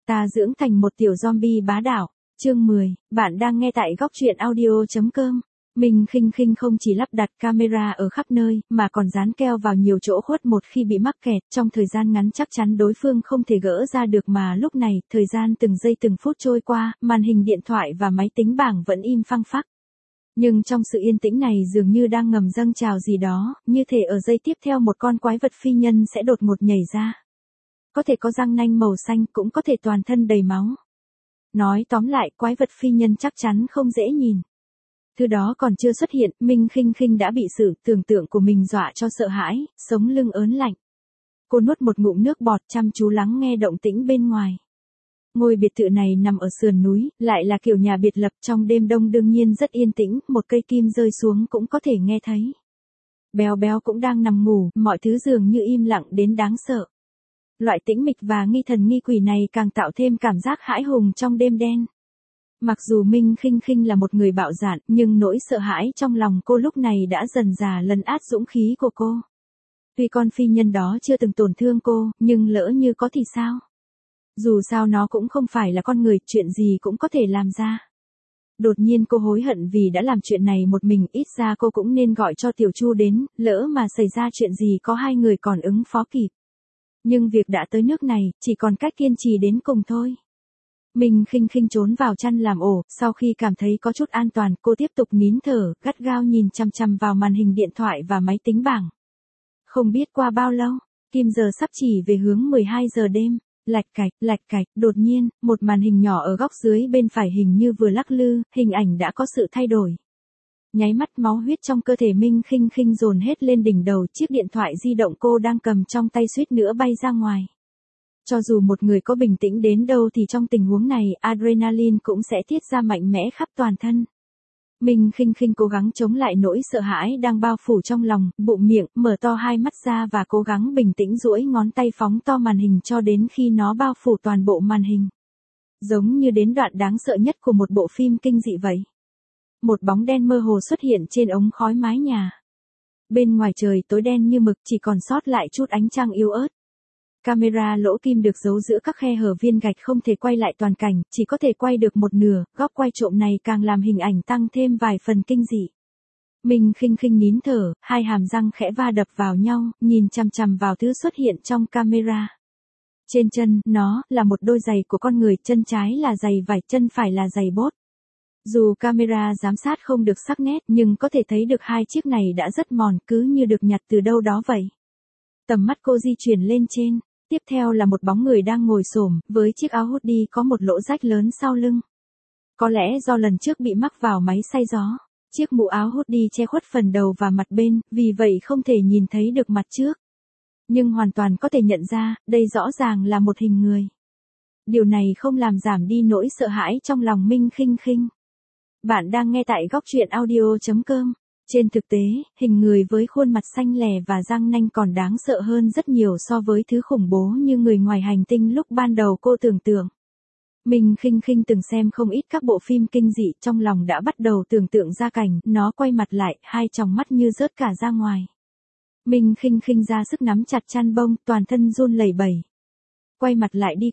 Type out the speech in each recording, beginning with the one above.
ta dưỡng thành một tiểu zombie bá đạo. Chương 10, bạn đang nghe tại góc truyện audio.com. Minh Khinh Khinh không chỉ lắp đặt camera ở khắp nơi, mà còn dán keo vào nhiều chỗ khuất một khi bị mắc kẹt, trong thời gian ngắn chắc chắn đối phương không thể gỡ ra được mà lúc này, thời gian từng giây từng phút trôi qua, màn hình điện thoại và máy tính bảng vẫn im phăng phắc. Nhưng trong sự yên tĩnh này dường như đang ngầm dâng trào gì đó, như thể ở giây tiếp theo một con quái vật phi nhân sẽ đột ngột nhảy ra. Có thể có răng nanh màu xanh, cũng có thể toàn thân đầy máu. Nói tóm lại, quái vật phi nhân chắc chắn không dễ nhìn. Thứ đó còn chưa xuất hiện, Minh Khinh Khinh đã bị sự tưởng tượng của mình dọa cho sợ hãi, sống lưng ớn lạnh. Cô nuốt một ngụm nước bọt chăm chú lắng nghe động tĩnh bên ngoài. Ngôi biệt thự này nằm ở sườn núi, lại là kiểu nhà biệt lập, trong đêm đông đương nhiên rất yên tĩnh, một cây kim rơi xuống cũng có thể nghe thấy. Béo Béo cũng đang nằm ngủ, mọi thứ dường như im lặng đến đáng sợ. Loại tĩnh mịch và nghi thần nghi quỷ này càng tạo thêm cảm giác hãi hùng trong đêm đen. Mặc dù Minh Khinh Khinh là một người bạo dạn, nhưng nỗi sợ hãi trong lòng cô lúc này đã dần dà lấn át dũng khí của cô. Tuy con phi nhân đó chưa từng tổn thương cô, nhưng lỡ như có thì sao? Dù sao nó cũng không phải là con người, chuyện gì cũng có thể làm ra. Đột nhiên cô hối hận vì đã làm chuyện này một mình, ít ra cô cũng nên gọi cho Tiểu Chu đến, lỡ mà xảy ra chuyện gì có hai người còn ứng phó kịp. Nhưng việc đã tới nước này, chỉ còn cách kiên trì đến cùng thôi. Minh Khinh Khinh trốn vào chăn làm ổ, sau khi cảm thấy có chút an toàn, cô tiếp tục nín thở, gắt gao nhìn chằm chằm vào màn hình điện thoại và máy tính bảng. Không biết qua bao lâu, kim giờ sắp chỉ về hướng 12 giờ đêm. Lạch cạch, đột nhiên, một màn hình nhỏ ở góc dưới bên phải hình như vừa lắc lư, hình ảnh đã có sự thay đổi. Nháy mắt máu huyết trong cơ thể Minh Khinh Khinh dồn hết lên đỉnh đầu, chiếc điện thoại di động cô đang cầm trong tay suýt nữa bay ra ngoài. Cho dù một người có bình tĩnh đến đâu thì trong tình huống này, adrenaline cũng sẽ tiết ra mạnh mẽ khắp toàn thân. Minh Khinh Khinh cố gắng chống lại nỗi sợ hãi đang bao phủ trong lòng, bụng miệng, mở to hai mắt ra và cố gắng bình tĩnh duỗi ngón tay phóng to màn hình cho đến khi nó bao phủ toàn bộ màn hình. Giống như đến đoạn đáng sợ nhất của một bộ phim kinh dị vậy. Một bóng đen mơ hồ xuất hiện trên ống khói mái nhà. Bên ngoài trời tối đen như mực, chỉ còn sót lại chút ánh trăng yếu ớt. Camera lỗ kim được giấu giữa các khe hở viên gạch không thể quay lại toàn cảnh, chỉ có thể quay được một nửa, góc quay trộm này càng làm hình ảnh tăng thêm vài phần kinh dị. Minh Khinh Khinh nín thở, hai hàm răng khẽ va đập vào nhau, nhìn chằm chằm vào thứ xuất hiện trong camera. Trên chân, nó là một đôi giày của con người, chân trái là giày vải, chân phải là giày bốt. Dù camera giám sát không được sắc nét, nhưng có thể thấy được hai chiếc này đã rất mòn, cứ như được nhặt từ đâu đó vậy. Tầm mắt cô di chuyển lên trên. Tiếp theo là một bóng người đang ngồi xổm, với chiếc áo hoodie có một lỗ rách lớn sau lưng. Có lẽ do lần trước bị mắc vào máy xay gió, chiếc mũ áo hoodie che khuất phần đầu và mặt bên, vì vậy không thể nhìn thấy được mặt trước. Nhưng hoàn toàn có thể nhận ra, đây rõ ràng là một hình người. Điều này không làm giảm đi nỗi sợ hãi trong lòng Minh Khinh Khinh. Bạn đang nghe tại góc truyện audio.com. Trên thực tế, hình người với khuôn mặt xanh lè và răng nanh còn đáng sợ hơn rất nhiều so với thứ khủng bố như người ngoài hành tinh lúc ban đầu cô tưởng tượng. Minh Khinh Khinh từng xem không ít các bộ phim kinh dị, trong lòng đã bắt đầu tưởng tượng ra cảnh, nó quay mặt lại, hai tròng mắt như rớt cả ra ngoài. Minh Khinh Khinh ra sức nắm chặt chăn bông, toàn thân run lẩy bẩy. Quay mặt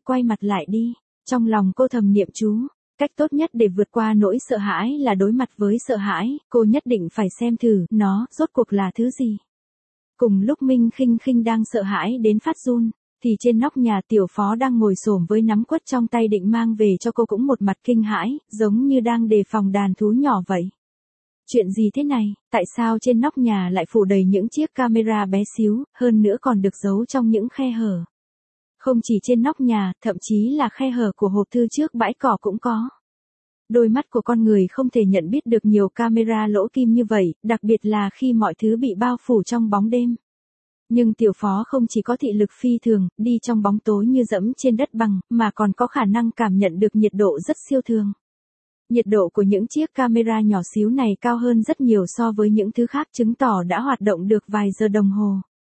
lại đi, trong lòng cô thầm niệm chú. Cách tốt nhất để vượt qua nỗi sợ hãi là đối mặt với sợ hãi, cô nhất định phải xem thử, nó, rốt cuộc là thứ gì. Cùng lúc Minh Khinh Khinh đang sợ hãi đến phát run, thì trên nóc nhà Tiểu Phó đang ngồi xổm với nắm quất trong tay định mang về cho cô cũng một mặt kinh hãi, giống như đang đề phòng đàn thú nhỏ vậy. Chuyện gì thế này, tại sao trên nóc nhà lại phủ đầy những chiếc camera bé xíu, hơn nữa còn được giấu trong những khe hở. Không chỉ trên nóc nhà, thậm chí là khe hở của hộp thư trước bãi cỏ cũng có. Đôi mắt của con người không thể nhận biết được nhiều camera lỗ kim như vậy, đặc biệt là khi mọi thứ bị bao phủ trong bóng đêm. Nhưng Tiểu Phó không chỉ có thị lực phi thường, đi trong bóng tối như dẫm trên đất bằng, mà còn có khả năng cảm nhận được nhiệt độ rất siêu thường. Nhiệt độ của những chiếc camera nhỏ xíu này cao hơn rất nhiều so với những thứ khác, chứng tỏ đã hoạt động được vài giờ đồng hồ.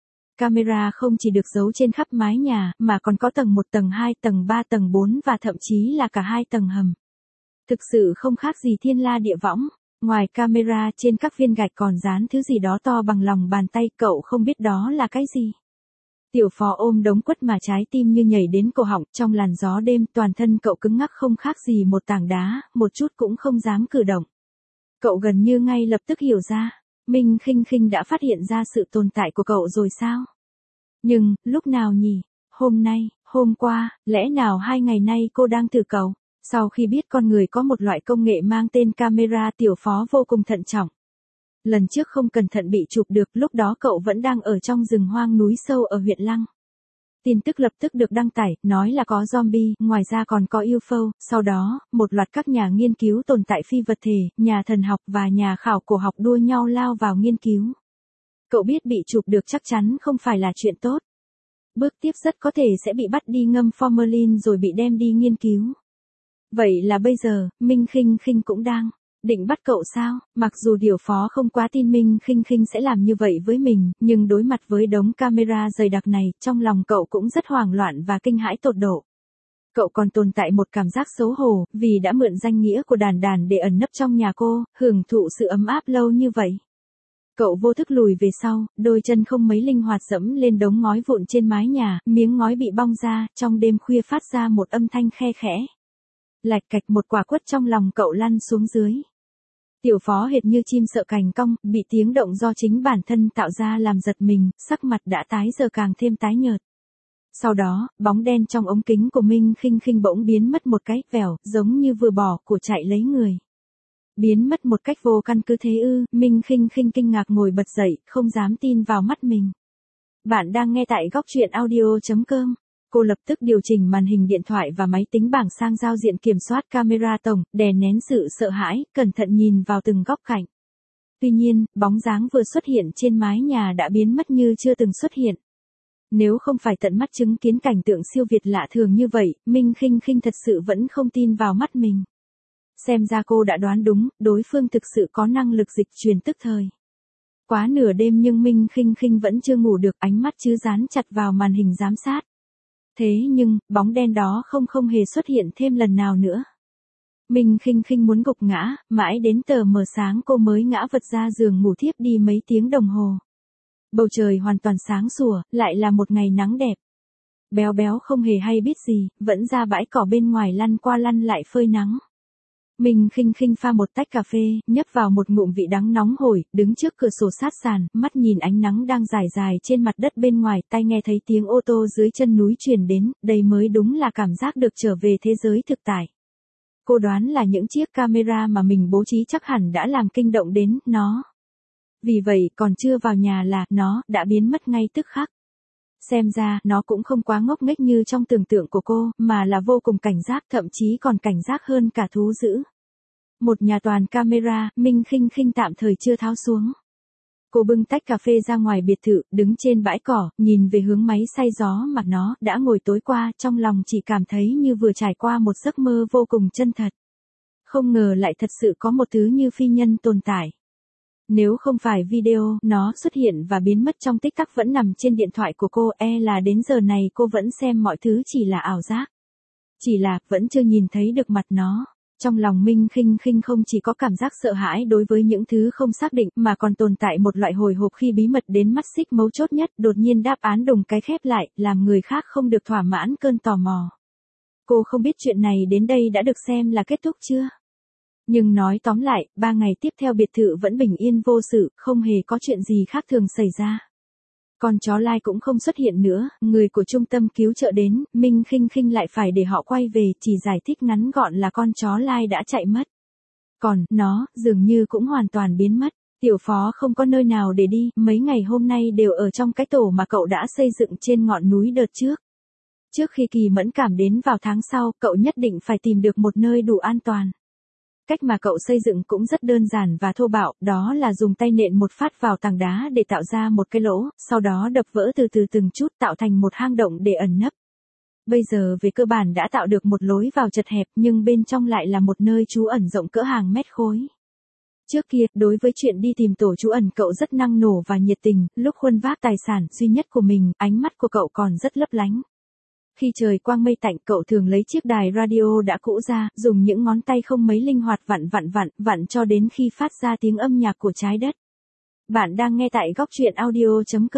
Camera không chỉ được giấu trên khắp mái nhà, mà còn có tầng 1, tầng 2, tầng 3, tầng 4 và thậm chí là cả 2 tầng hầm. Thực sự không khác gì thiên la địa võng. Ngoài camera, trên các viên gạch còn dán thứ gì đó to bằng lòng bàn tay, cậu không biết đó là cái gì. Tiểu Phó ôm đống quất mà trái tim như nhảy đến cổ họng, trong làn gió đêm toàn thân cậu cứng ngắc không khác gì một tảng đá, một chút cũng không dám cử động. Cậu gần như ngay lập tức hiểu ra, Minh Khinh Khinh đã phát hiện ra sự tồn tại của cậu rồi sao? Nhưng, lúc nào nhỉ? Hôm nay, hôm qua, lẽ nào 2 ngày nay cô đang thử cậu? Sau khi biết con người có một loại công nghệ mang tên camera, Tiểu Phó vô cùng thận trọng. Lần trước không cẩn thận bị chụp được, lúc đó cậu vẫn đang ở trong rừng hoang núi sâu ở huyện Lăng. Tin tức lập tức được đăng tải, nói là có zombie, ngoài ra còn có UFO, sau đó, một loạt các nhà nghiên cứu tồn tại phi vật thể, nhà thần học và nhà khảo cổ học đua nhau lao vào nghiên cứu. Cậu biết bị chụp được chắc chắn không phải là chuyện tốt. Bước tiếp rất có thể sẽ bị bắt đi ngâm formalin rồi bị đem đi nghiên cứu. Vậy là bây giờ, Minh Khinh Khinh cũng đang định bắt cậu sao? Mặc dù Tiểu Phó không quá tin Minh Khinh Khinh sẽ làm như vậy với mình, nhưng đối mặt với đống camera dày đặc này, trong lòng cậu cũng rất hoảng loạn và kinh hãi tột độ. Cậu còn tồn tại một cảm giác xấu hổ, vì đã mượn danh nghĩa của Đàn Đàn để ẩn nấp trong nhà cô, hưởng thụ sự ấm áp lâu như vậy. Cậu vô thức lùi về sau, đôi chân không mấy linh hoạt dẫm lên đống ngói vụn trên mái nhà, miếng ngói bị bong ra, trong đêm khuya phát ra một âm thanh khe khẽ. Lạch cạch, một quả quất trong lòng cậu lăn xuống dưới. Tiểu Phó hệt như chim sợ cành cong, bị tiếng động do chính bản thân tạo ra làm giật mình, sắc mặt đã tái giờ càng thêm tái nhợt. Sau đó, bóng đen trong ống kính của Minh Khinh Khinh bỗng biến mất một cái, vèo, giống như vừa bỏ của chạy lấy người. Biến mất một cách vô căn cứ thế ư? Minh Khinh Khinh kinh ngạc ngồi bật dậy, không dám tin vào mắt mình. Bạn đang nghe tại góc truyện audio.com. Cô lập tức điều chỉnh màn hình điện thoại và máy tính bảng sang giao diện kiểm soát camera tổng, đè nén sự sợ hãi, cẩn thận nhìn vào từng góc cạnh. Tuy nhiên, bóng dáng vừa xuất hiện trên mái nhà đã biến mất như chưa từng xuất hiện. Nếu không phải tận mắt chứng kiến cảnh tượng siêu việt lạ thường như vậy, Minh Khinh Khinh thật sự vẫn không tin vào mắt mình. Xem ra cô đã đoán đúng, đối phương thực sự có năng lực dịch truyền tức thời. Quá nửa đêm nhưng Minh Khinh Khinh vẫn chưa ngủ được, ánh mắt chứ dán chặt vào màn hình giám sát. Thế nhưng, bóng đen đó không hề xuất hiện thêm lần nào nữa. Minh Khinh Khinh muốn gục ngã, mãi đến tờ mờ sáng cô mới ngã vật ra giường ngủ thiếp đi mấy tiếng đồng hồ. Bầu trời hoàn toàn sáng sủa, lại là một ngày nắng đẹp. Béo béo không hề hay biết gì, vẫn ra bãi cỏ bên ngoài lăn qua lăn lại phơi nắng. Minh Khinh Khinh pha một tách cà phê, nhấp vào một ngụm vị đắng nóng hổi, đứng trước cửa sổ sát sàn, mắt nhìn ánh nắng đang rải dài trên mặt đất bên ngoài, tai nghe thấy tiếng ô tô dưới chân núi truyền đến, đây mới đúng là cảm giác được trở về thế giới thực tại. Cô đoán là những chiếc camera mà mình bố trí chắc hẳn đã làm kinh động đến nó. Vì vậy, còn chưa vào nhà là nó đã biến mất ngay tức khắc. Xem ra, nó cũng không quá ngốc nghếch như trong tưởng tượng của cô, mà là vô cùng cảnh giác, thậm chí còn cảnh giác hơn cả thú dữ. Một nhà toàn camera, Minh Khinh Khinh tạm thời chưa tháo xuống. Cô bưng tách cà phê ra ngoài biệt thự, đứng trên bãi cỏ, nhìn về hướng máy xay gió mà nó đã ngồi tối qua, trong lòng chỉ cảm thấy như vừa trải qua một giấc mơ vô cùng chân thật. Không ngờ lại thật sự có một thứ như phi nhân tồn tại. Nếu không phải video, nó xuất hiện và biến mất trong tích tắc vẫn nằm trên điện thoại của cô, là đến giờ này cô vẫn xem mọi thứ chỉ là ảo giác. Chỉ là, vẫn chưa nhìn thấy được mặt nó. Trong lòng Minh Khinh Khinh không chỉ có cảm giác sợ hãi đối với những thứ không xác định, mà còn tồn tại một loại hồi hộp khi bí mật đến mắt xích mấu chốt nhất, đột nhiên đáp án đùng cái khép lại, làm người khác không được thỏa mãn cơn tò mò. Cô không biết chuyện này đến đây đã được xem là kết thúc chưa? Nhưng nói tóm lại, 3 ngày tiếp theo biệt thự vẫn bình yên vô sự, không hề có chuyện gì khác thường xảy ra. Con chó Lai cũng không xuất hiện nữa, người của trung tâm cứu trợ đến, Minh Khinh Khinh lại phải để họ quay về, chỉ giải thích ngắn gọn là con chó Lai đã chạy mất. Còn, nó, dường như cũng hoàn toàn biến mất. Tiểu Phó không có nơi nào để đi, mấy ngày hôm nay đều ở trong cái tổ mà cậu đã xây dựng trên ngọn núi đợt trước. Trước khi kỳ mẫn cảm đến vào tháng sau, cậu nhất định phải tìm được một nơi đủ an toàn. Cách mà cậu xây dựng cũng rất đơn giản và thô bạo, đó là dùng tay nện một phát vào tảng đá để tạo ra một cái lỗ, sau đó đập vỡ từ từ từng chút tạo thành một hang động để ẩn nấp. Bây giờ về cơ bản đã tạo được một lối vào chật hẹp nhưng bên trong lại là một nơi trú ẩn rộng cỡ hàng mét khối. Trước kia, đối với chuyện đi tìm tổ trú ẩn cậu rất năng nổ và nhiệt tình, lúc khuân vác tài sản duy nhất của mình, ánh mắt của cậu còn rất lấp lánh. Khi trời quang mây tạnh cậu thường lấy chiếc đài radio đã cũ ra, dùng những ngón tay không mấy linh hoạt vặn cho đến khi phát ra tiếng âm nhạc của trái đất. Bạn đang nghe tại góc truyện audio.com.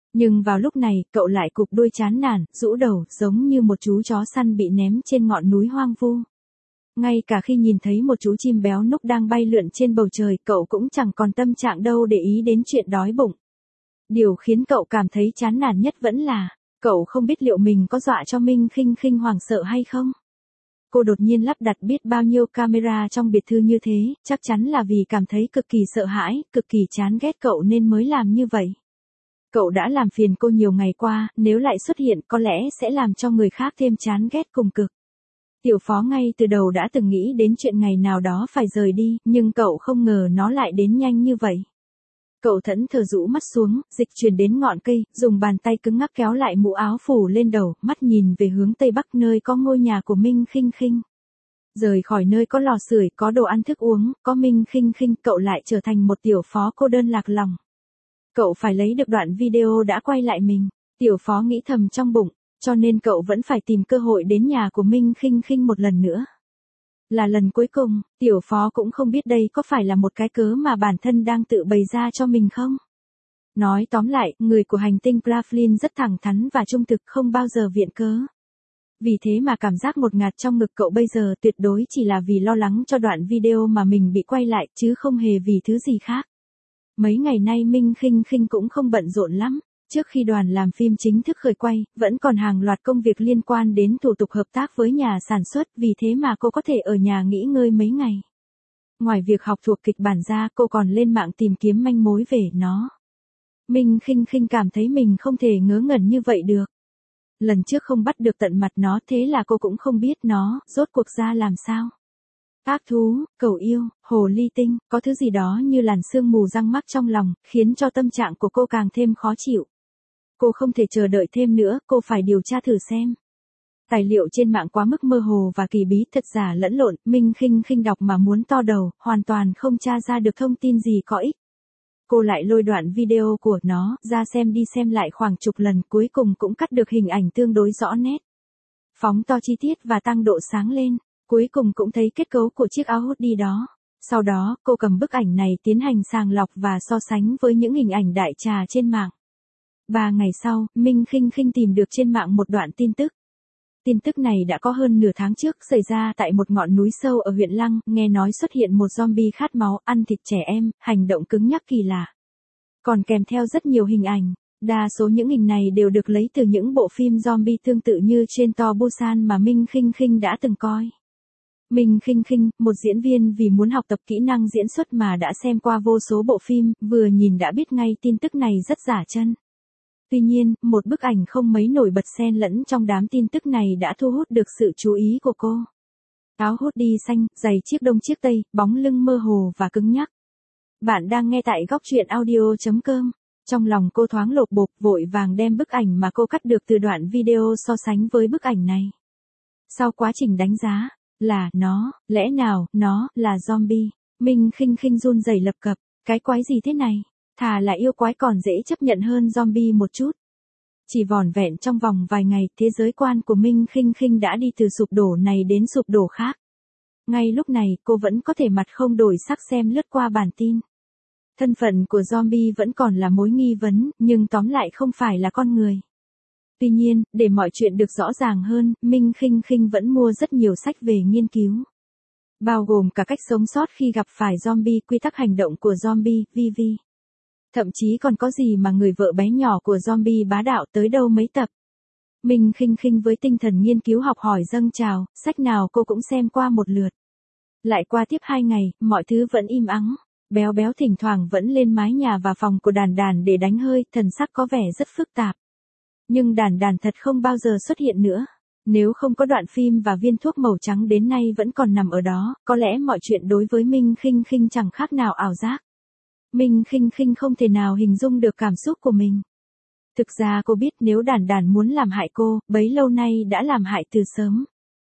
Nhưng vào lúc này, cậu lại cụp đuôi chán nản, rũ đầu, giống như một chú chó săn bị ném trên ngọn núi hoang vu. Ngay cả khi nhìn thấy một chú chim béo núc đang bay lượn trên bầu trời, cậu cũng chẳng còn tâm trạng đâu để ý đến chuyện đói bụng. Điều khiến cậu cảm thấy chán nản nhất vẫn là, cậu không biết liệu mình có dọa cho Minh Khinh Khinh hoảng sợ hay không. Cô đột nhiên lắp đặt biết bao nhiêu camera trong biệt thư như thế, chắc chắn là vì cảm thấy cực kỳ sợ hãi, cực kỳ chán ghét cậu nên mới làm như vậy. Cậu đã làm phiền cô nhiều ngày qua, nếu lại xuất hiện có lẽ sẽ làm cho người khác thêm chán ghét cùng cực. Tiểu Phó ngay từ đầu đã từng nghĩ đến chuyện ngày nào đó phải rời đi, nhưng cậu không ngờ nó lại đến nhanh như vậy. Cậu thẫn thờ rũ mắt xuống, dịch chuyển đến ngọn cây, dùng bàn tay cứng ngắc kéo lại mũ áo phủ lên đầu, mắt nhìn về hướng tây bắc nơi có ngôi nhà của Minh Khinh Khinh. Rời khỏi nơi có lò sưởi, có đồ ăn thức uống, có Minh Khinh Khinh, cậu lại trở thành một Tiểu Phó cô đơn lạc lòng. Cậu phải lấy được đoạn video đã quay lại mình. Tiểu Phó nghĩ thầm trong bụng, cho nên cậu vẫn phải tìm cơ hội đến nhà của Minh Khinh Khinh một lần nữa. Là lần cuối cùng, Tiểu Phó cũng không biết đây có phải là một cái cớ mà bản thân đang tự bày ra cho mình không. Nói tóm lại, người của hành tinh Claflin rất thẳng thắn và trung thực, không bao giờ viện cớ. Vì thế mà cảm giác ngột ngạt trong ngực cậu bây giờ tuyệt đối chỉ là vì lo lắng cho đoạn video mà mình bị quay lại, chứ không hề vì thứ gì khác. Mấy ngày nay Minh Khinh Khinh cũng không bận rộn lắm. Trước khi đoàn làm phim chính thức khởi quay, vẫn còn hàng loạt công việc liên quan đến thủ tục hợp tác với nhà sản xuất, vì thế mà cô có thể ở nhà nghỉ ngơi mấy ngày. Ngoài việc học thuộc kịch bản ra, cô còn lên mạng tìm kiếm manh mối về nó. Minh Khinh Khinh cảm thấy mình không thể ngớ ngẩn như vậy được. Lần trước không bắt được tận mặt nó, thế là cô cũng không biết nó rốt cuộc ra làm sao. Ác thú, cầu yêu, hồ ly tinh, có thứ gì đó như làn sương mù răng mắc trong lòng, khiến cho tâm trạng của cô càng thêm khó chịu. Cô không thể chờ đợi thêm nữa, cô phải điều tra thử xem. Tài liệu trên mạng quá mức mơ hồ và kỳ bí, thật giả lẫn lộn, Minh Khinh Khinh đọc mà muốn to đầu, hoàn toàn không tra ra được thông tin gì có ích. Cô lại lôi đoạn video của nó ra xem đi xem lại khoảng chục lần, cuối cùng cũng cắt được hình ảnh tương đối rõ nét. Phóng to chi tiết và tăng độ sáng lên, cuối cùng cũng thấy kết cấu của chiếc áo hoodie đó. Sau đó, cô cầm bức ảnh này tiến hành sàng lọc và so sánh với những hình ảnh đại trà trên mạng. 3 ngày sau, Minh Khinh Khinh tìm được trên mạng một đoạn tin tức. Tin tức này đã có hơn nửa tháng trước, xảy ra tại một ngọn núi sâu ở huyện Lăng, nghe nói xuất hiện một zombie khát máu, ăn thịt trẻ em, hành động cứng nhắc kỳ lạ. Còn kèm theo rất nhiều hình ảnh. Đa số những hình này đều được lấy từ những bộ phim zombie tương tự như Train to Busan mà Minh Khinh Khinh đã từng coi. Minh Khinh Khinh, một diễn viên vì muốn học tập kỹ năng diễn xuất mà đã xem qua vô số bộ phim, vừa nhìn đã biết ngay tin tức này rất giả chân. Tuy nhiên, một bức ảnh không mấy nổi bật xen lẫn trong đám tin tức này đã thu hút được sự chú ý của cô. Áo hoodie xanh, giày chiếc đông chiếc tây, bóng lưng mơ hồ và cứng nhắc. Bạn đang nghe tại góc truyện audio.com. Trong lòng cô thoáng lột bột, vội vàng đem bức ảnh mà cô cắt được từ đoạn video so sánh với bức ảnh này. Sau quá trình đánh giá, là nó, lẽ nào, nó, là zombie. Minh Khinh Khinh run rẩy lập cập, cái quái gì thế này? Thà là yêu quái còn dễ chấp nhận hơn zombie một chút. Chỉ vỏn vẹn trong vòng vài ngày, thế giới quan của Minh Khinh Khinh đã đi từ sụp đổ này đến sụp đổ khác. Ngay lúc này, cô vẫn có thể mặt không đổi sắc xem lướt qua bản tin. Thân phận của zombie vẫn còn là mối nghi vấn, nhưng tóm lại không phải là con người. Tuy nhiên, để mọi chuyện được rõ ràng hơn, Minh Khinh Khinh vẫn mua rất nhiều sách về nghiên cứu. Bao gồm cả cách sống sót khi gặp phải zombie, quy tắc hành động của zombie, VV. Thậm chí còn có gì mà người vợ bé nhỏ của zombie bá đạo tới đâu mấy tập. Minh Khinh Khinh với tinh thần nghiên cứu học hỏi dâng trào, sách nào cô cũng xem qua một lượt. Lại qua tiếp 2 ngày, mọi thứ vẫn im ắng. Béo béo thỉnh thoảng vẫn lên mái nhà và phòng của Đàn Đàn để đánh hơi, thần sắc có vẻ rất phức tạp. Nhưng Đàn Đàn thật không bao giờ xuất hiện nữa. Nếu không có đoạn phim và viên thuốc màu trắng đến nay vẫn còn nằm ở đó, có lẽ mọi chuyện đối với Minh Khinh Khinh chẳng khác nào ảo giác. Minh Khinh Khinh không thể nào hình dung được cảm xúc của mình. Thực ra cô biết nếu Đàn Đàn muốn làm hại cô, bấy lâu nay đã làm hại từ sớm.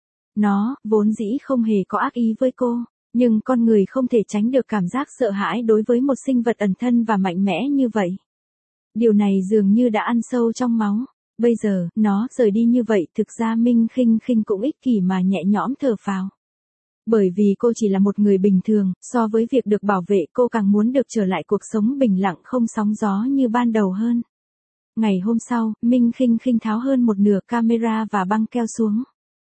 Nó, vốn dĩ không hề có ác ý với cô. Nhưng con người không thể tránh được cảm giác sợ hãi đối với một sinh vật ẩn thân và mạnh mẽ như vậy. Điều này dường như đã ăn sâu trong máu. Bây giờ, nó rời đi như vậy, thực ra Minh Khinh Khinh cũng ích kỷ mà nhẹ nhõm thở phào. Bởi vì cô chỉ là một người bình thường, so với việc được bảo vệ cô càng muốn được trở lại cuộc sống bình lặng không sóng gió như ban đầu hơn. Ngày hôm sau, Minh Khinh Khinh tháo hơn một nửa camera và băng keo xuống.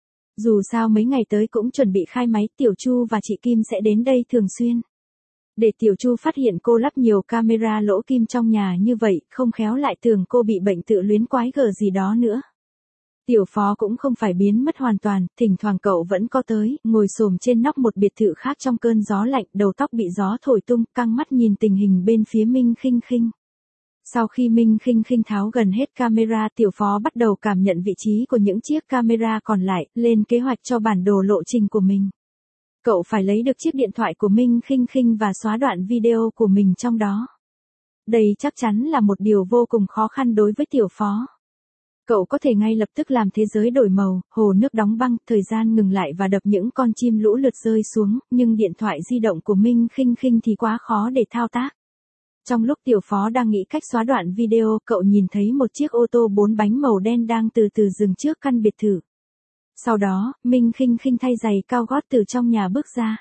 Dù sao mấy ngày tới cũng chuẩn bị khai máy, Tiểu Chu và chị Kim sẽ đến đây thường xuyên. Để Tiểu Chu phát hiện cô lắp nhiều camera lỗ kim trong nhà như vậy, không khéo lại tưởng cô bị bệnh tự luyến quái gở gì đó nữa. Tiểu Phó cũng không phải biến mất hoàn toàn, thỉnh thoảng cậu vẫn có tới, ngồi xổm trên nóc một biệt thự khác trong cơn gió lạnh, đầu tóc bị gió thổi tung, căng mắt nhìn tình hình bên phía Minh Khinh Khinh. Sau khi Minh Khinh Khinh tháo gần hết camera, Tiểu Phó bắt đầu cảm nhận vị trí của những chiếc camera còn lại, lên kế hoạch cho bản đồ lộ trình của mình. Cậu phải lấy được chiếc điện thoại của Minh Khinh Khinh và xóa đoạn video của mình trong đó. Đây chắc chắn là một điều vô cùng khó khăn đối với Tiểu Phó. Cậu có thể ngay lập tức làm thế giới đổi màu, hồ nước đóng băng, thời gian ngừng lại và đập những con chim lũ lượt rơi xuống, nhưng điện thoại di động của Minh Khinh Khinh thì quá khó để thao tác. Trong lúc Tiểu Phó đang nghĩ cách xóa đoạn video, cậu nhìn thấy một chiếc ô tô 4 bánh màu đen đang từ từ dừng trước căn biệt thự. Sau đó, Minh Khinh Khinh thay giày cao gót từ trong nhà bước ra.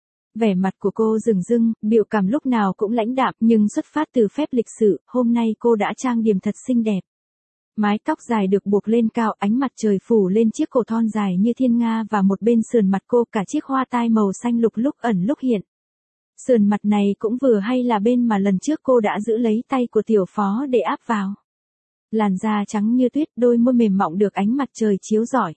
Vẻ mặt của cô rừng rưng, biểu cảm lúc nào cũng lãnh đạm, nhưng xuất phát từ phép lịch sự, hôm nay cô đã trang điểm thật xinh đẹp. Mái tóc dài được buộc lên cao, ánh mặt trời phủ lên chiếc cổ thon dài như thiên nga và một bên sườn mặt cô cả chiếc hoa tai màu xanh lục lúc ẩn lúc hiện. Sườn mặt này cũng vừa hay là bên mà lần trước cô đã giữ lấy tay của Tiểu Phó để áp vào. Làn da trắng như tuyết, đôi môi mềm mọng được ánh mặt trời chiếu rọi.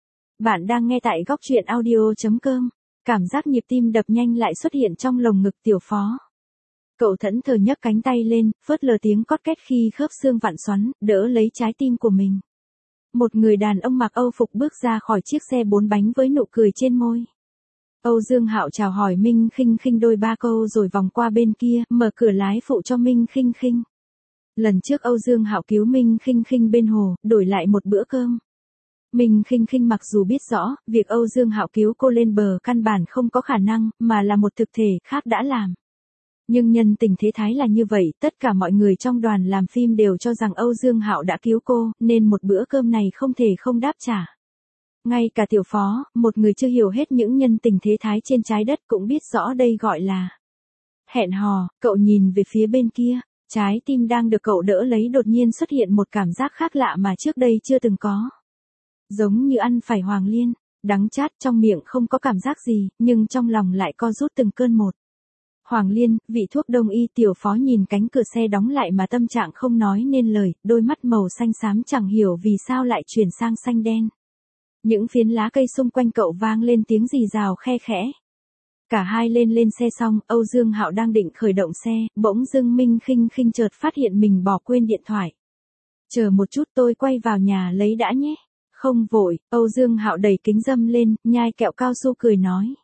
Bạn đang nghe tại góc truyện audio.com. Cảm giác nhịp tim đập nhanh lại xuất hiện trong lồng ngực Tiểu Phó. Cậu thẫn thờ nhấc cánh tay lên, phớt lờ tiếng cót két khi khớp xương vặn xoắn, đỡ lấy trái tim của mình. Một người đàn ông mặc Âu phục bước ra khỏi chiếc xe 4 bánh với nụ cười trên môi. Âu Dương Hạo chào hỏi Minh Khinh Khinh đôi ba câu rồi vòng qua bên kia, mở cửa lái phụ cho Minh Khinh Khinh. Lần trước Âu Dương Hạo cứu Minh Khinh Khinh bên hồ, đổi lại một bữa cơm. Minh Khinh Khinh mặc dù biết rõ, việc Âu Dương Hạo cứu cô lên bờ căn bản không có khả năng, mà là một thực thể khác đã làm. Nhưng nhân tình thế thái là như vậy, tất cả mọi người trong đoàn làm phim đều cho rằng Âu Dương Hạo đã cứu cô, nên một bữa cơm này không thể không đáp trả. Ngay cả Tiểu Phó, một người chưa hiểu hết những nhân tình thế thái trên trái đất cũng biết rõ đây gọi là hẹn hò. Cậu nhìn về phía bên kia, trái tim đang được cậu đỡ lấy đột nhiên xuất hiện một cảm giác khác lạ mà trước đây chưa từng có. Giống như ăn phải hoàng liên, đắng chát, trong miệng không có cảm giác gì, nhưng trong lòng lại co rút từng cơn một. Hoàng liên, vị thuốc đông y. Tiểu Phó nhìn cánh cửa xe đóng lại mà tâm trạng không nói nên lời, đôi mắt màu xanh xám chẳng hiểu vì sao lại chuyển sang xanh đen. Những phiến lá cây xung quanh cậu vang lên tiếng rì rào khe khẽ. Cả hai lên xe xong, Âu Dương Hạo đang định khởi động xe, bỗng dưng Minh Khinh Khinh chợt phát hiện mình bỏ quên điện thoại. Chờ một chút, tôi quay vào nhà lấy đã nhé. Không vội, Âu Dương Hạo đẩy kính râm lên, nhai kẹo cao su cười nói.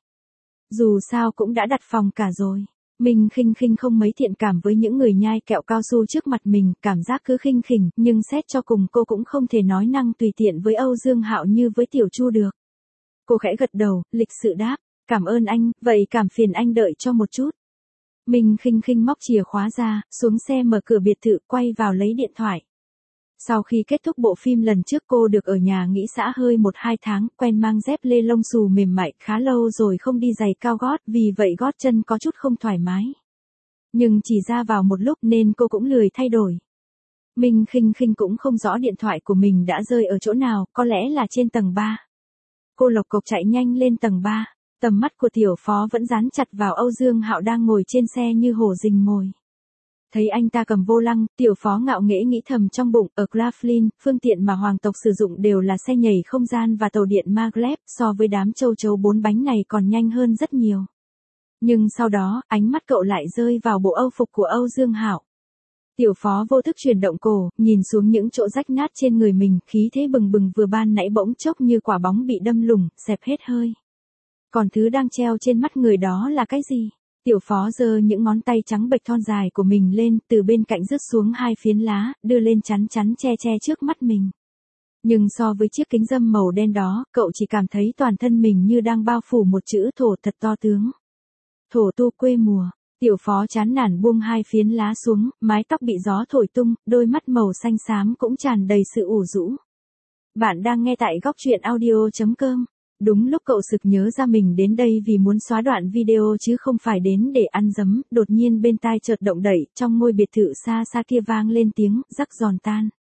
Dù sao cũng đã đặt phòng cả rồi. Minh Khinh Khinh không mấy thiện cảm với những người nhai kẹo cao su trước mặt mình, cảm giác cứ khinh khỉnh, nhưng xét cho cùng cô cũng không thể nói năng tùy tiện với Âu Dương Hạo như với Tiểu Chu được. Cô khẽ gật đầu, lịch sự đáp, cảm ơn anh, vậy cảm phiền anh đợi cho một chút. Minh Khinh Khinh móc chìa khóa ra, xuống xe mở cửa biệt thự, quay vào lấy điện thoại. Sau khi kết thúc bộ phim lần trước cô được ở nhà nghỉ xã hơi 1-2 tháng, quen mang dép lê lông xù mềm mại, khá lâu rồi không đi giày cao gót, vì vậy gót chân có chút không thoải mái. Nhưng chỉ ra vào một lúc nên cô cũng lười thay đổi. Minh Khinh Khinh cũng không rõ điện thoại của mình đã rơi ở chỗ nào, có lẽ là trên tầng 3. Cô lộc cộc chạy nhanh lên tầng 3, tầm mắt của Tiểu Phó vẫn dán chặt vào Âu Dương Hạo đang ngồi trên xe như hổ rình mồi. Thấy anh ta cầm vô lăng, Tiểu Phó ngạo nghễ nghĩ thầm trong bụng, ở Graflin, phương tiện mà hoàng tộc sử dụng đều là xe nhảy không gian và tàu điện maglev, so với đám châu chấu 4 bánh này còn nhanh hơn rất nhiều. Nhưng sau đó, ánh mắt cậu lại rơi vào bộ âu phục của Âu Dương Hạo. Tiểu Phó vô thức chuyển động cổ, nhìn xuống những chỗ rách nát trên người mình, khí thế bừng bừng vừa ban nãy bỗng chốc như quả bóng bị đâm lủng, xẹp hết hơi. Còn thứ đang treo trên mắt người đó là cái gì? Tiểu Phó giơ những ngón tay trắng bệch thon dài của mình lên, từ bên cạnh rứt xuống 2 phiến lá, đưa lên chắn che trước mắt mình. Nhưng so với chiếc kính râm màu đen đó, cậu chỉ cảm thấy toàn thân mình như đang bao phủ một chữ thổ thật to tướng. Thổ tu quê mùa. Tiểu Phó chán nản buông 2 phiến lá xuống, mái tóc bị gió thổi tung, đôi mắt màu xanh xám cũng tràn đầy sự ủ rũ. Bạn đang nghe tại góc truyện audio.com. Đúng lúc cậu sực nhớ ra mình đến đây vì muốn xóa đoạn video chứ không phải đến để ăn dấm, đột nhiên bên tai chợt động đẩy, trong ngôi biệt thự xa xa kia vang lên tiếng rắc giòn tan.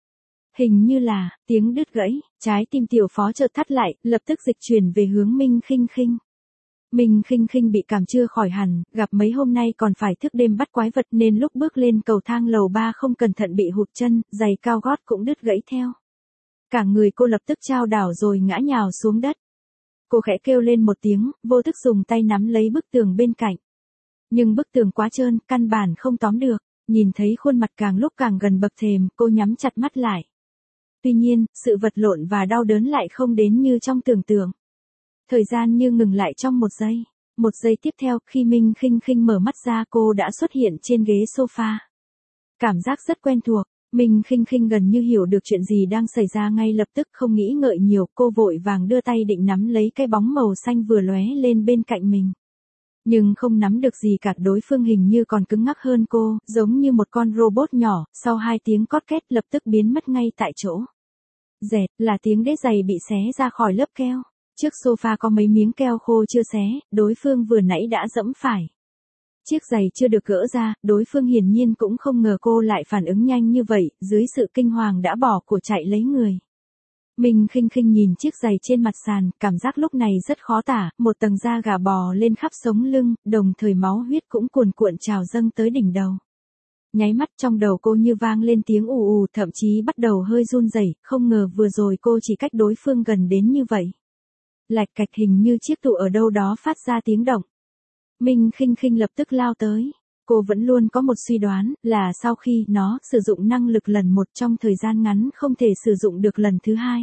Hình như là, tiếng đứt gãy, trái tim Tiểu Phó chợt thắt lại, lập tức dịch chuyển về hướng Minh Khinh Khinh. Minh Khinh Khinh bị cảm chưa khỏi hẳn, gặp mấy hôm nay còn phải thức đêm bắt quái vật nên lúc bước lên cầu thang lầu 3 không cẩn thận bị hụt chân, giày cao gót cũng đứt gãy theo. Cả người cô lập tức chao đảo rồi ngã nhào xuống đất. Cô khẽ kêu lên một tiếng, vô thức dùng tay nắm lấy bức tường bên cạnh. Nhưng bức tường quá trơn, căn bản không tóm được, nhìn thấy khuôn mặt càng lúc càng gần bậc thềm, cô nhắm chặt mắt lại. Tuy nhiên, sự vật lộn và đau đớn lại không đến như trong tưởng tượng. Thời gian như ngừng lại trong một giây. Một giây tiếp theo, khi Minh Khinh Khinh mở mắt ra cô đã xuất hiện trên ghế sofa. Cảm giác rất quen thuộc, Minh Khinh Khinh gần như hiểu được chuyện gì đang xảy ra ngay lập tức không nghĩ ngợi nhiều, cô vội vàng đưa tay định nắm lấy cái bóng màu xanh vừa lóe lên bên cạnh mình. Nhưng không nắm được gì cả, đối phương hình như còn cứng ngắc hơn cô, giống như một con robot nhỏ, sau 2 tiếng cót két lập tức biến mất ngay tại chỗ. Dẹt, là tiếng đế giày bị xé ra khỏi lớp keo. Trước sofa có mấy miếng keo khô chưa xé, đối phương vừa nãy đã dẫm phải. Chiếc giày chưa được gỡ ra, đối phương hiển nhiên cũng không ngờ cô lại phản ứng nhanh như vậy, dưới sự kinh hoàng đã bỏ của chạy lấy người. Minh Khinh Khinh nhìn chiếc giày trên mặt sàn, cảm giác lúc này rất khó tả, một tầng da gà bò lên khắp sống lưng, đồng thời máu huyết cũng cuồn cuộn trào dâng tới đỉnh đầu. Nháy mắt trong đầu cô như vang lên tiếng ù ù, thậm chí bắt đầu hơi run rẩy, không ngờ vừa rồi cô chỉ cách đối phương gần đến như vậy. Lạch cạch, hình như chiếc tủ ở đâu đó phát ra tiếng động. Minh Khinh Khinh lập tức lao tới. Cô vẫn luôn có một suy đoán, là sau khi nó sử dụng năng lực lần một trong thời gian ngắn không thể sử dụng được lần thứ hai.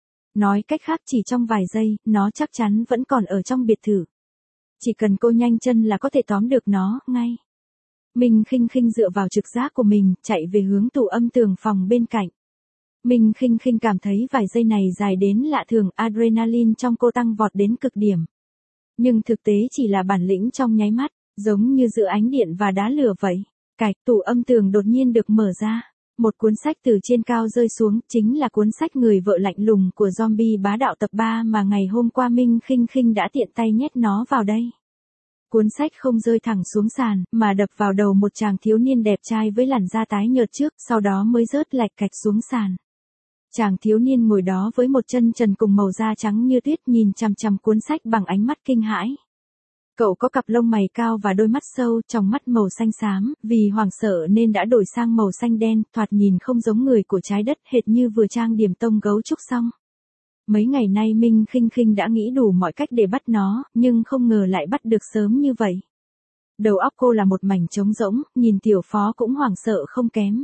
Nói cách khác chỉ trong vài giây, nó chắc chắn vẫn còn ở trong biệt thự. Chỉ cần cô nhanh chân là có thể tóm được nó, ngay. Minh Khinh Khinh dựa vào trực giác của mình, chạy về hướng tủ âm tường phòng bên cạnh. Minh Khinh Khinh cảm thấy vài giây này dài đến lạ thường, adrenaline trong cô tăng vọt đến cực điểm. Nhưng thực tế chỉ là bản lĩnh trong nháy mắt, giống như giữa ánh điện và đá lửa vậy. Cạch, tủ âm tường đột nhiên được mở ra. Một cuốn sách từ trên cao rơi xuống, chính là cuốn sách Người vợ lạnh lùng của zombie bá đạo tập 3 mà ngày hôm qua Minh Khinh Khinh đã tiện tay nhét nó vào đây. Cuốn sách không rơi thẳng xuống sàn, mà đập vào đầu một chàng thiếu niên đẹp trai với làn da tái nhợt trước, sau đó mới rớt lạch cạch xuống sàn. Chàng thiếu niên ngồi đó với một chân trần cùng màu da trắng như tuyết nhìn chằm chằm cuốn sách bằng ánh mắt kinh hãi. Cậu có cặp lông mày cao và đôi mắt sâu, tròng mắt màu xanh xám, vì hoảng sợ nên đã đổi sang màu xanh đen, thoạt nhìn không giống người của trái đất, hệt như vừa trang điểm tông gấu trúc xong. Mấy ngày nay Minh Khinh Khinh đã nghĩ đủ mọi cách để bắt nó, nhưng không ngờ lại bắt được sớm như vậy. Đầu óc cô là một mảnh trống rỗng, nhìn Tiểu Phó cũng hoảng sợ không kém.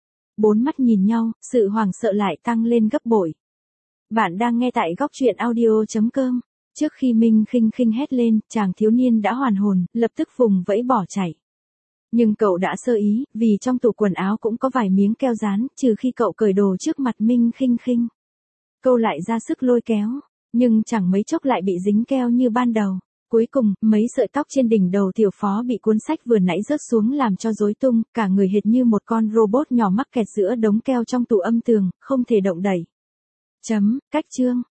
4 mắt nhìn nhau, sự hoảng sợ lại tăng lên gấp bội. Bạn đang nghe tại góc truyện audio.com. Trước khi Minh Khinh Khinh hét lên, chàng thiếu niên đã hoàn hồn, lập tức vùng vẫy bỏ chạy. Nhưng cậu đã sơ ý, vì trong tủ quần áo cũng có vài miếng keo dán, trừ khi cậu cởi đồ trước mặt Minh Khinh Khinh. Câu lại ra sức lôi kéo, nhưng chẳng mấy chốc lại bị dính keo như ban đầu. Cuối cùng, mấy sợi tóc trên đỉnh đầu Tiểu Phó bị cuốn sách vừa nãy rớt xuống làm cho rối tung, cả người hệt như một con robot nhỏ mắc kẹt giữa đống keo trong tủ âm tường, không thể động đậy. Cách chương.